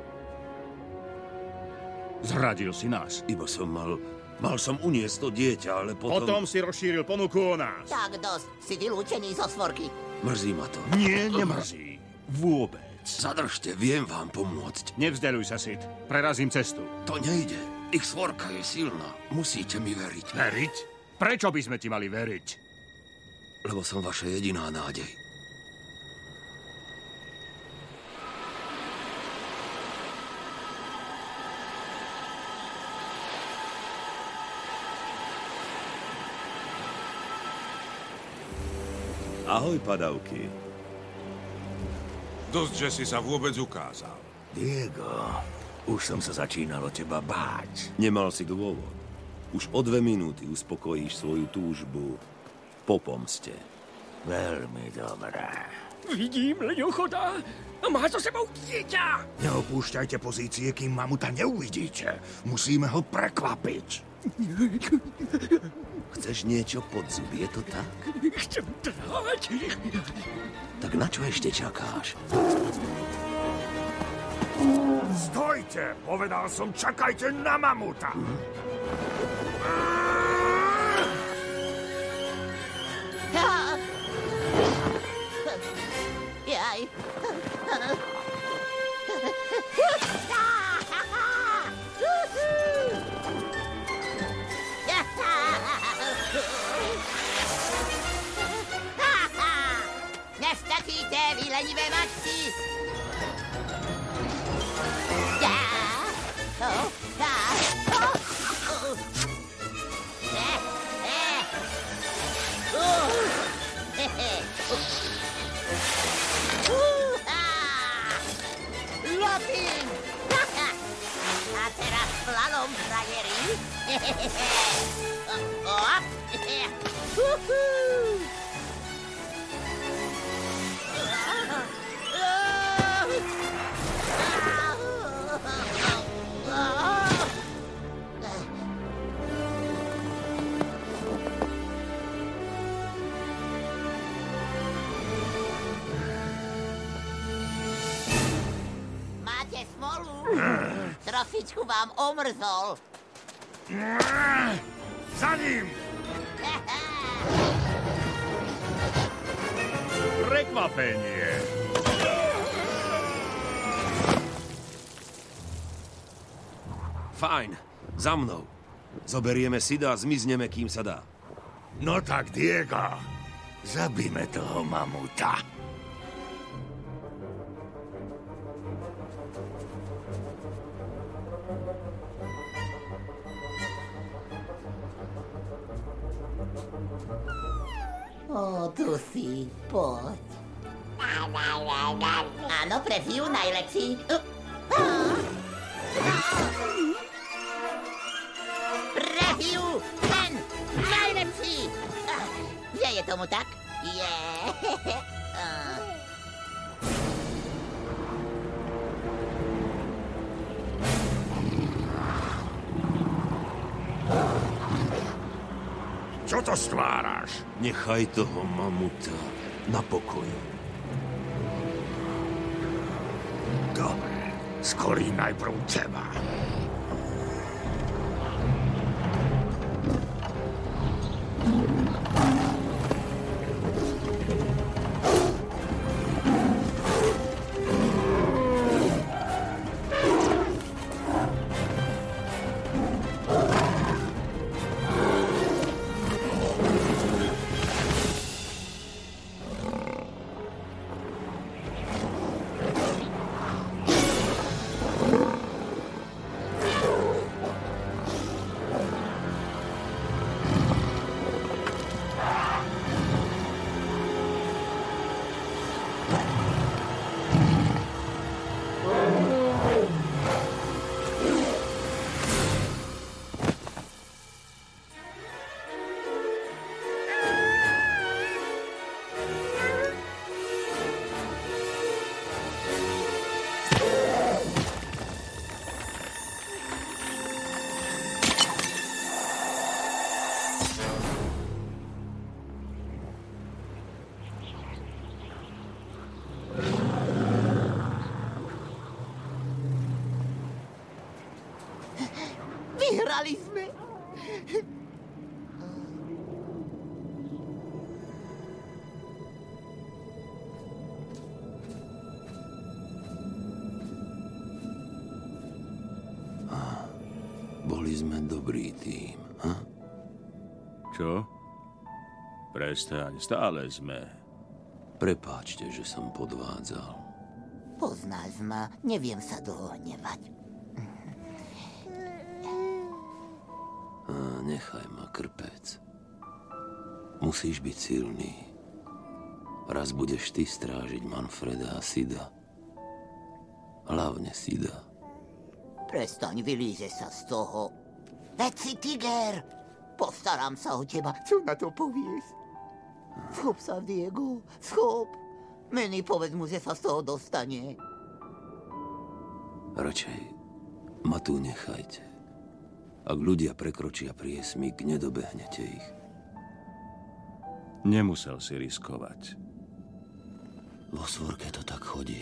Zradil si nás. Iba som mal som uniesť to dieťa, ale Potom si rozšíril ponuku o nás. Tak dosť, si vylúčený zo svorky. Mrzí ma to. Nie, nemrzí. Vôbec. Zadržte, viem vám pomôcť. Nevzdeľuj sa, Sid. Prerazím cestu. To nejde. Ich svorka je silná. Musíte mi veriť. Veriť? Prečo by sme ti mali veriť? Lebo som vaša jediná nádej. Ahoj, padavky. Dosť, že si sa vôbec ukázal. Diego, už som sa začínal o teba báť. Nemal si dôvod. Už o 2 minúty uspokojíš svoju túžbu po pomste. Veľmi dobré. Vidím leňochoda a má so sebou dieťa. Neopúšťajte pozície, kým mamuta neuvidíte. Musíme ho prekvapiť. Chceš niečo pod zuby, je to tak? Chcem trhať. Tak na čo ešte čakáš? Stojte! Povedal som, čakajte na mamuta! vy lenivé mačky! Lopím! A teraz slalom, frajeri! Op! Máte smolu? Trošičku vám omrzol. Za ním! Prekvapenie. Fajn, za mnou. Zoberieme Sida a zmizneme, kým sa dá. No tak, Diego, zabíme toho mamuta. Ó, tu si, poď. Áno, pre Fiu najlepší. Pre Fiu, ten najlepší. Nie je tomu tak? Je. Čo to stváraš? Nechaj toho mamuta na pokoju. Dobre, skolím najprv teba. Vyhrali sme. Boli sme dobrý tým, ha? Čo? Prestaň, stále sme. Prepáčte, že som podvádzal. Poznáš ma, neviem sa dohnevať. Nechaj ma, krpec. Musíš byť silný. Raz budeš ty strážiť Manfreda a Sida. Hlavne Sida. Prestaň, vylíže sa z toho. Veď si tiger. Postarám sa o teba. Čo na to povieš? Schop sa, Diego. Schop. Meni, povedz mu, že sa z toho dostane. Radšej ma tu nechajte. Ak ľudia prekročia priesmyk, nedobehnete ich. Nemusel si riskovať. Vo svorke to tak chodí.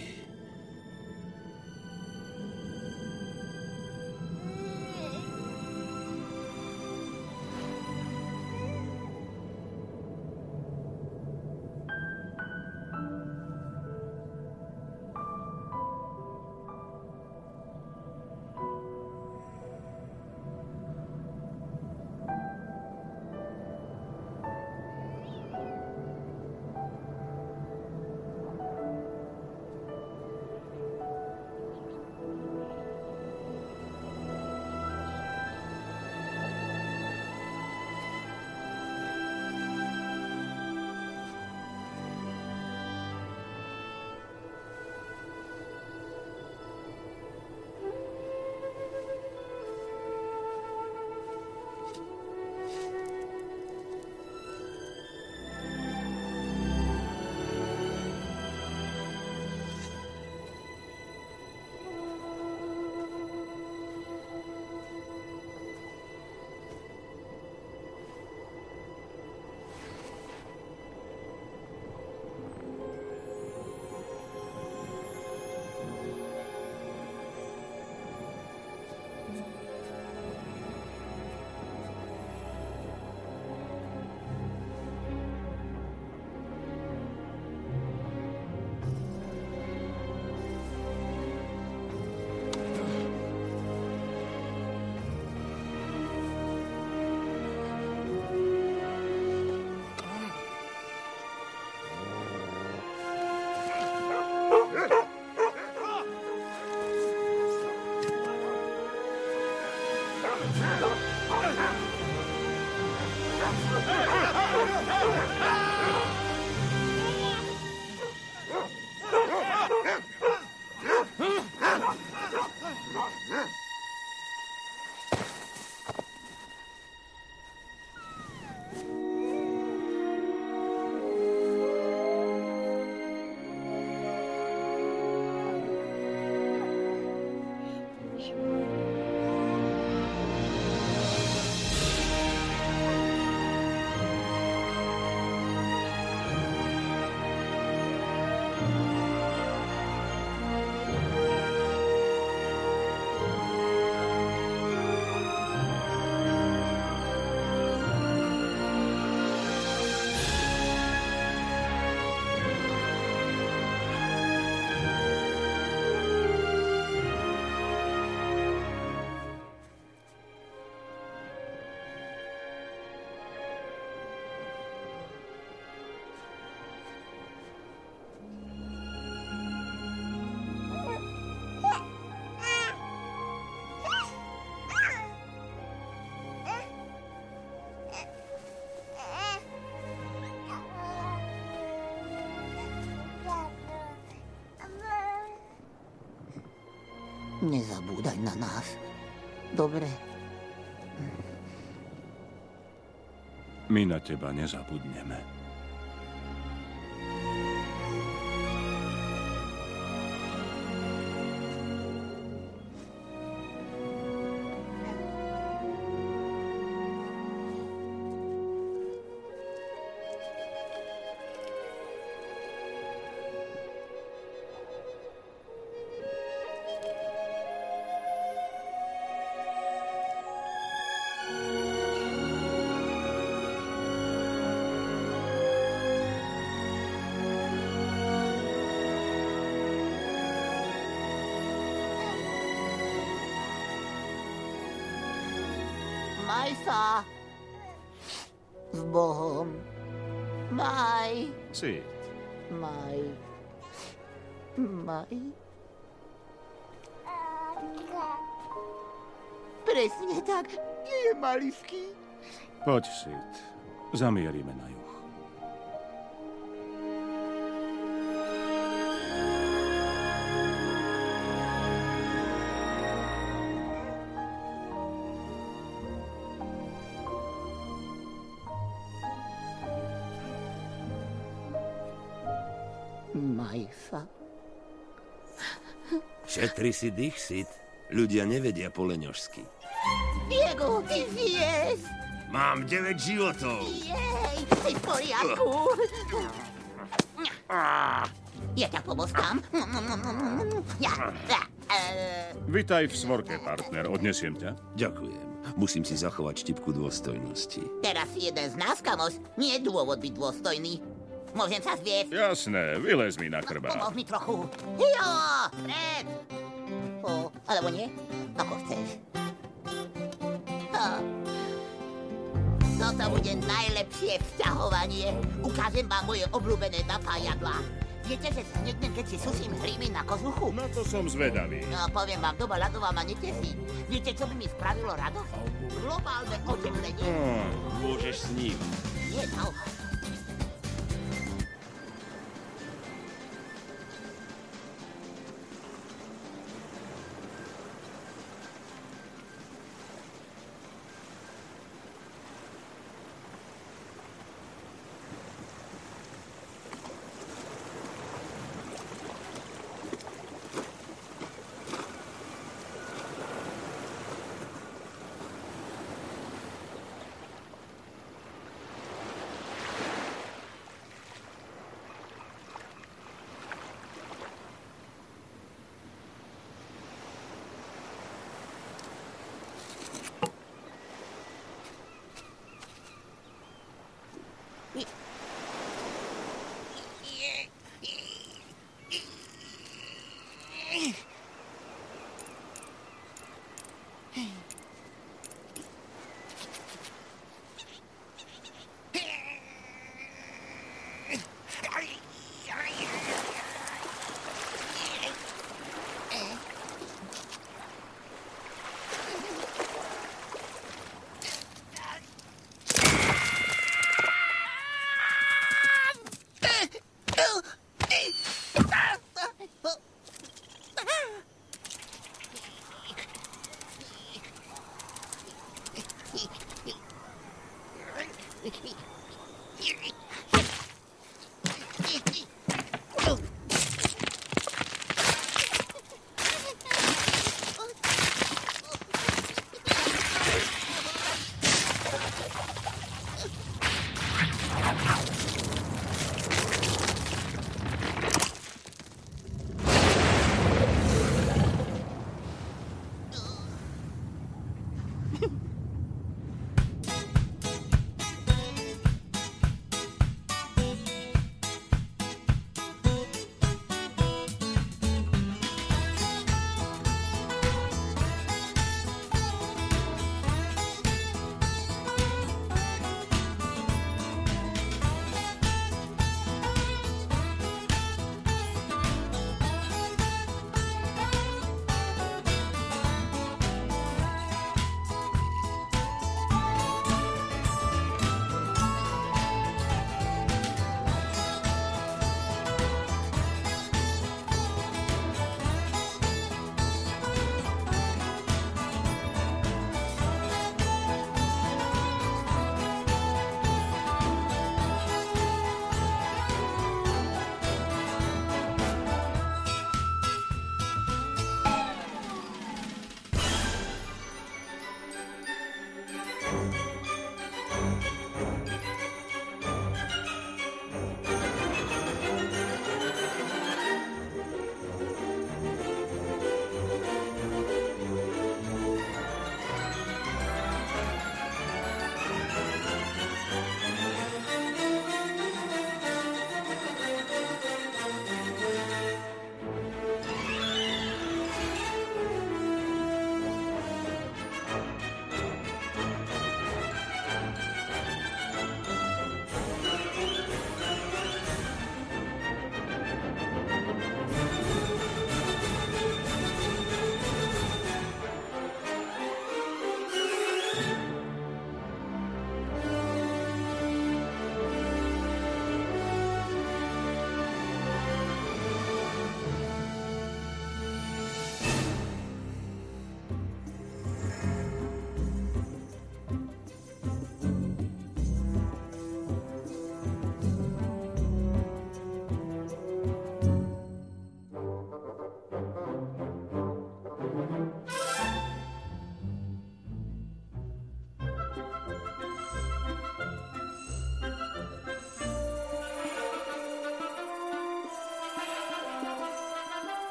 Nezabúdaj na nás. Dobre? My na teba nezabudneme. Maj sa. S Bohom. Maj. Si. Maj. Maj. Presne tak. Je malivký. Poď, Sid. Zamierime na juh. Maj sa. Šetri si dých, Sid. Ľudia nevedia po leňožsky. Diego, ty žiješ? Mám 9 životov. Jej, si v poriadku. Ja ťa pomoskám. Vitaj v svorke, partner. Odnesiem ťa. Ďakujem. Musím si zachovať štipku dôstojnosti. Teraz si jeden z nás, kamoš. Nie je dôvod byť dôstojný. Môžem sa zviesť? Jasné, vylez mi na chrbát. Pomôž mi trochu. Jo, pred. Alebo nie? Ako chceš. Toto bude najlepšie vzťahovanie. Ukážem vám moje obľúbené napájadlá. Viete, že sa nieknem, keď si susím hrímy na kožuchu? Na to som zvedavý. No, poviem vám, doba ľadová ma netesí. Viete, čo by mi spravilo radosť? Globálne oteplenie. Môžeš s ním. Nie, naopak.